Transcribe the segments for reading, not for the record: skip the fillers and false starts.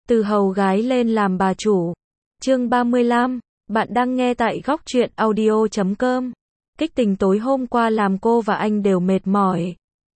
Từ hầu gái lên làm bà chủ. Chương 35, bạn đang nghe tại góc truyện audio.com. Kích tình tối hôm qua làm cô và anh đều mệt mỏi.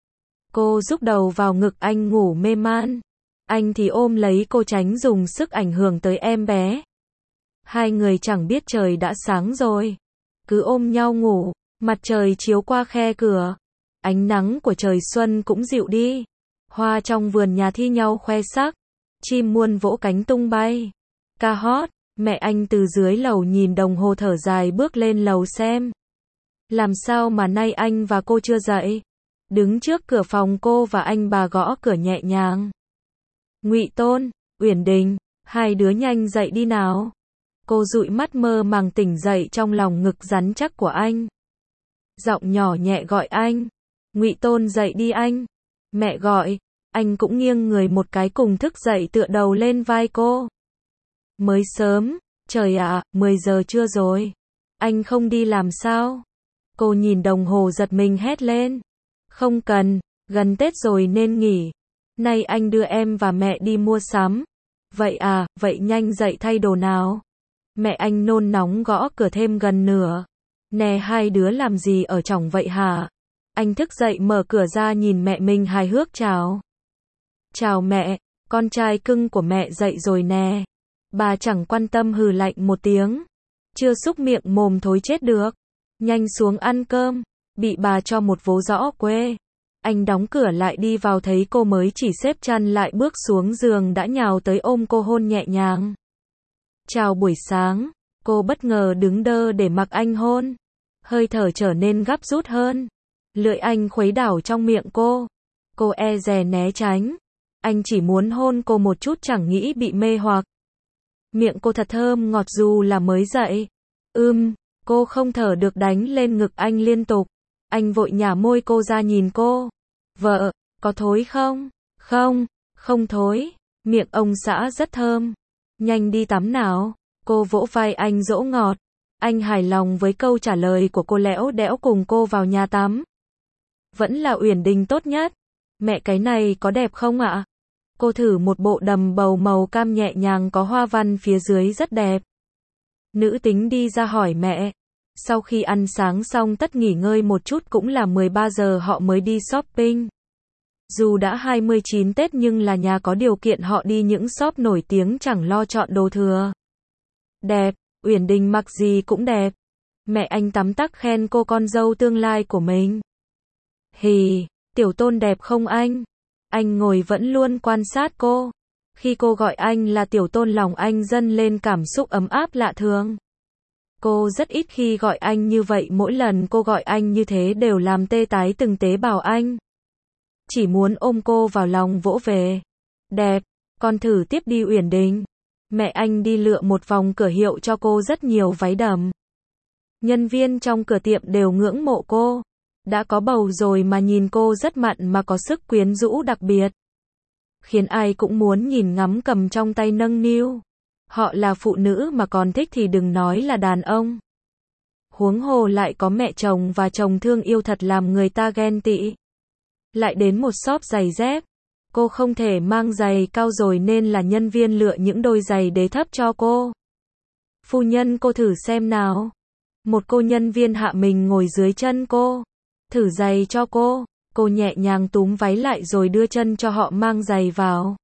Cô rúc đầu vào ngực anh ngủ mê man. Anh thì ôm lấy cô tránh dùng sức ảnh hưởng tới em bé. Hai người chẳng biết trời đã sáng rồi. Cứ ôm nhau ngủ, mặt trời chiếu qua khe cửa. Ánh nắng của trời xuân cũng dịu đi. Hoa trong vườn nhà thi nhau khoe sắc. Chim muôn vỗ cánh tung bay. Ca hót, mẹ anh từ dưới lầu nhìn đồng hồ thở dài bước lên lầu xem. Làm sao mà nay anh và cô chưa dậy? Đứng trước cửa phòng cô và anh bà gõ cửa nhẹ nhàng. Ngụy Tôn, Uyển Đình, hai đứa nhanh dậy đi nào. Cô dụi mắt mơ màng tỉnh dậy trong lòng ngực rắn chắc của anh. Giọng nhỏ nhẹ gọi anh. Ngụy Tôn dậy đi anh. Mẹ gọi. Anh cũng nghiêng người một cái cùng thức dậy tựa đầu lên vai cô. Mới sớm, trời ạ, 10 giờ trưa rồi. Anh không đi làm sao? Cô nhìn đồng hồ giật mình hét lên. Không cần, gần Tết rồi nên nghỉ. Nay anh đưa em và mẹ đi mua sắm. Vậy à, vậy nhanh dậy thay đồ nào. Mẹ anh nôn nóng gõ cửa thêm gần nửa. Nè hai đứa làm gì ở trỏng vậy hả? Anh thức dậy mở cửa ra nhìn mẹ mình hài hước chào. Chào mẹ, con trai cưng của mẹ dậy rồi nè. Bà chẳng quan tâm hừ lạnh một tiếng. Chưa xúc miệng mồm thối chết được. Nhanh xuống ăn cơm. Bị bà cho một vố rõ quê. Anh đóng cửa lại đi vào thấy cô mới chỉ xếp chăn lại bước xuống giường đã nhào tới ôm cô hôn nhẹ nhàng. Chào buổi sáng. Cô bất ngờ đứng đơ để mặc anh hôn. Hơi thở trở nên gấp rút hơn. Lưỡi anh khuấy đảo trong miệng cô. Cô e dè né tránh. Anh chỉ muốn hôn cô một chút chẳng nghĩ bị mê hoặc. Miệng cô thật thơm ngọt dù là mới dậy. Cô không thở được đánh lên ngực anh liên tục. Anh vội nhả môi cô ra nhìn cô. Vợ, có thối không? Không thối. Miệng ông xã rất thơm. Nhanh đi tắm nào. Cô vỗ vai anh dỗ ngọt. Anh hài lòng với câu trả lời của cô lẽo đẽo cùng cô vào nhà tắm. Vẫn là Uyển Đình tốt nhất. Mẹ cái này có đẹp không ạ? Cô thử một bộ đầm bầu màu cam nhẹ nhàng có hoa văn phía dưới rất đẹp. Nữ tính đi ra hỏi mẹ. Sau khi ăn sáng xong tất nghỉ ngơi một chút cũng là 13 giờ họ mới đi shopping. Dù đã 29 Tết nhưng là nhà có điều kiện họ đi những shop nổi tiếng chẳng lo chọn đồ thừa. Đẹp, Uyển Đình mặc gì cũng đẹp. Mẹ anh tắm tắc khen cô con dâu tương lai của mình. Hì, Tiểu Tôn đẹp không anh? Anh ngồi vẫn luôn quan sát cô. Khi cô gọi anh là Tiểu Tôn lòng anh dâng lên cảm xúc ấm áp lạ thường. Cô rất ít khi gọi anh như vậy, mỗi lần cô gọi anh như thế đều làm tê tái từng tế bào anh. Chỉ muốn ôm cô vào lòng vỗ về. Đẹp, con thử tiếp đi Uyển Đình. Mẹ anh đi lựa một vòng cửa hiệu cho cô rất nhiều váy đầm. Nhân viên trong cửa tiệm đều ngưỡng mộ cô. Đã có bầu rồi mà nhìn cô rất mặn mà có sức quyến rũ đặc biệt. Khiến ai cũng muốn nhìn ngắm cầm trong tay nâng niu. Họ là phụ nữ mà còn thích thì đừng nói là đàn ông. Huống hồ lại có mẹ chồng và chồng thương yêu thật làm người ta ghen tị. Lại đến một shop giày dép. Cô không thể mang giày cao rồi nên là nhân viên lựa những đôi giày đế thấp cho cô. Phu nhân cô thử xem nào. Một cô nhân viên hạ mình ngồi dưới chân cô. Thử giày cho cô. Cô nhẹ nhàng túm váy lại rồi đưa chân cho họ mang giày vào.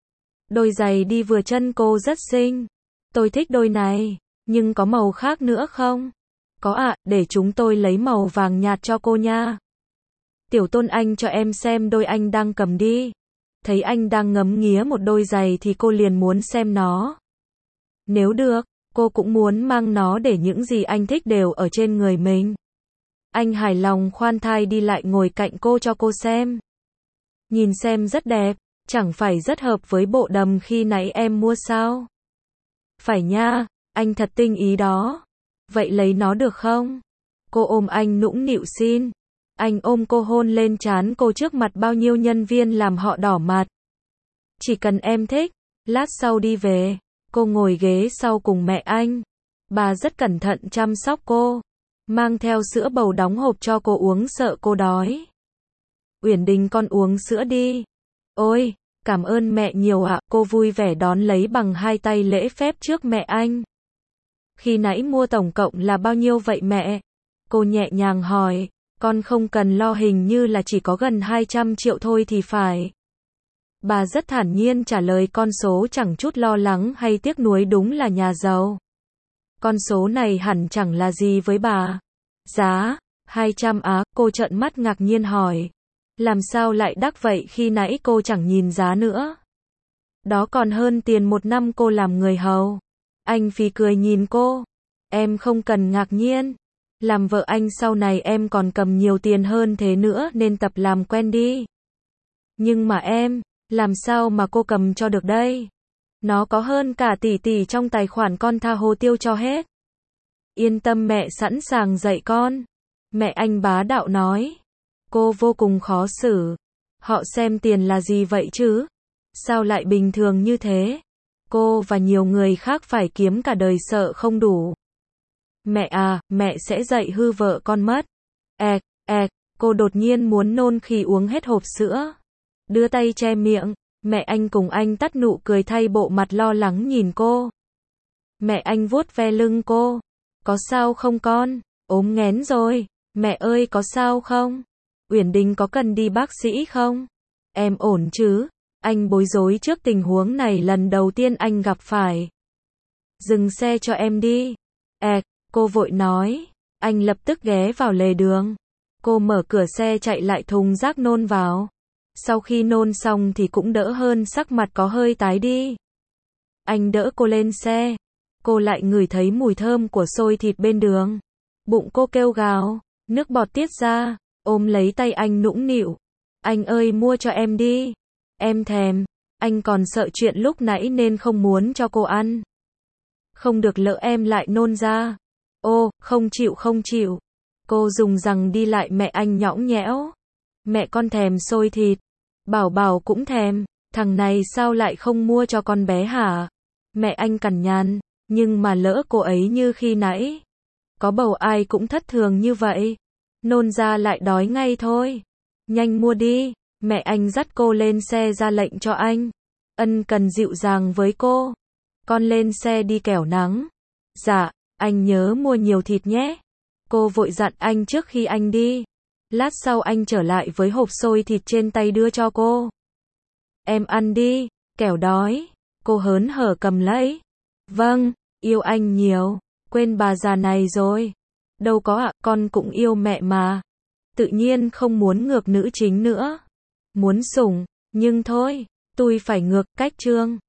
Đôi giày đi vừa chân cô rất xinh. Tôi thích đôi này. Nhưng có màu khác nữa không? Có ạ, để chúng tôi lấy màu vàng nhạt cho cô nha. Tiểu Tôn anh cho em xem đôi anh đang cầm đi. Thấy anh đang ngắm nghía một đôi giày thì cô liền muốn xem nó. Nếu được, cô cũng muốn mang nó để những gì anh thích đều ở trên người mình. Anh hài lòng khoan thai đi lại ngồi cạnh cô cho cô xem. Nhìn xem rất đẹp, chẳng phải rất hợp với bộ đầm khi nãy em mua sao? Phải nha, anh thật tinh ý đó. Vậy lấy nó được không? Cô ôm anh nũng nịu xin. Anh ôm cô hôn lên trán cô trước mặt bao nhiêu nhân viên làm họ đỏ mặt. Chỉ cần em thích, lát sau đi về. Cô ngồi ghế sau cùng mẹ anh. Bà rất cẩn thận chăm sóc cô. Mang theo sữa bầu đóng hộp cho cô uống sợ cô đói. Uyển Đình con uống sữa đi. Ôi, Cảm ơn mẹ nhiều ạ, cô vui vẻ đón lấy bằng hai tay lễ phép trước mẹ anh. Khi nãy mua tổng cộng là bao nhiêu vậy mẹ? Cô nhẹ nhàng hỏi, con không cần lo, hình như là chỉ có gần 200 triệu thôi thì phải. Bà rất thản nhiên trả lời, con số chẳng chút lo lắng hay tiếc nuối, đúng là nhà giàu. Con số này hẳn chẳng là gì với bà. Giá, 200 á, cô trợn mắt ngạc nhiên hỏi. Làm sao lại đắt vậy, khi nãy cô chẳng nhìn giá nữa. Đó còn hơn tiền 1 năm cô làm người hầu. Anh phì cười nhìn cô. Em không cần ngạc nhiên. Làm vợ anh sau này em còn cầm nhiều tiền hơn thế nữa nên tập làm quen đi. Nhưng mà em, làm sao mà cô cầm cho được đây? Nó có hơn cả tỷ trong tài khoản, con tha hồ tiêu cho hết. Yên tâm, mẹ sẵn sàng dạy con. Mẹ anh bá đạo nói. Cô vô cùng khó xử. Họ xem tiền là gì vậy chứ? Sao lại bình thường như thế? Cô và nhiều người khác phải kiếm cả đời sợ không đủ. Mẹ à, mẹ sẽ dạy hư vợ con mất. Cô đột nhiên muốn nôn khi uống hết hộp sữa. Đưa tay che miệng. Mẹ anh cùng anh tắt nụ cười, thay bộ mặt lo lắng nhìn cô. Mẹ anh vuốt ve lưng cô. Có sao không con? Ốm nghén rồi. Mẹ ơi, có sao không? Uyển Đình có cần đi bác sĩ không? Em ổn chứ? Anh bối rối trước tình huống này, lần đầu tiên anh gặp phải. Dừng xe cho em đi. Cô vội nói. Anh lập tức ghé vào lề đường. Cô mở cửa xe chạy lại thùng rác nôn vào. Sau khi nôn xong thì cũng đỡ hơn, sắc mặt có hơi tái đi. Anh đỡ cô lên xe. Cô lại ngửi thấy mùi thơm của xôi thịt bên đường. Bụng cô kêu gào, nước bọt tiết ra, ôm lấy tay anh nũng nịu. Anh ơi, mua cho em đi. Em thèm. Anh còn sợ chuyện lúc nãy nên không muốn cho cô ăn. Không được, lỡ em lại nôn ra. Ô, không chịu. Cô dùng rằng đi lại, mẹ anh nhõng nhẽo. Mẹ con thèm xôi thịt. Bảo Bảo cũng thèm. Thằng này sao lại không mua cho con bé hả? Mẹ anh cằn nhằn. Nhưng mà lỡ cô ấy như khi nãy. Có bầu ai cũng thất thường như vậy. Nôn ra lại đói ngay thôi. Nhanh mua đi. Mẹ anh dắt cô lên xe, ra lệnh cho anh. Ân cần dịu dàng với cô. Con lên xe đi kẻo nắng. Dạ, anh nhớ mua nhiều thịt nhé. Cô vội dặn anh trước khi anh đi. Lát sau anh trở lại với hộp xôi thịt trên tay đưa cho cô. Em ăn đi, kẻo đói. Cô hớn hở cầm lấy. Vâng, yêu anh nhiều. Quên bà già này rồi. Đâu có ạ, con cũng yêu mẹ mà. Tự nhiên không muốn ngược nữ chính nữa. Muốn sủng, nhưng thôi, tôi phải ngược, cách chương.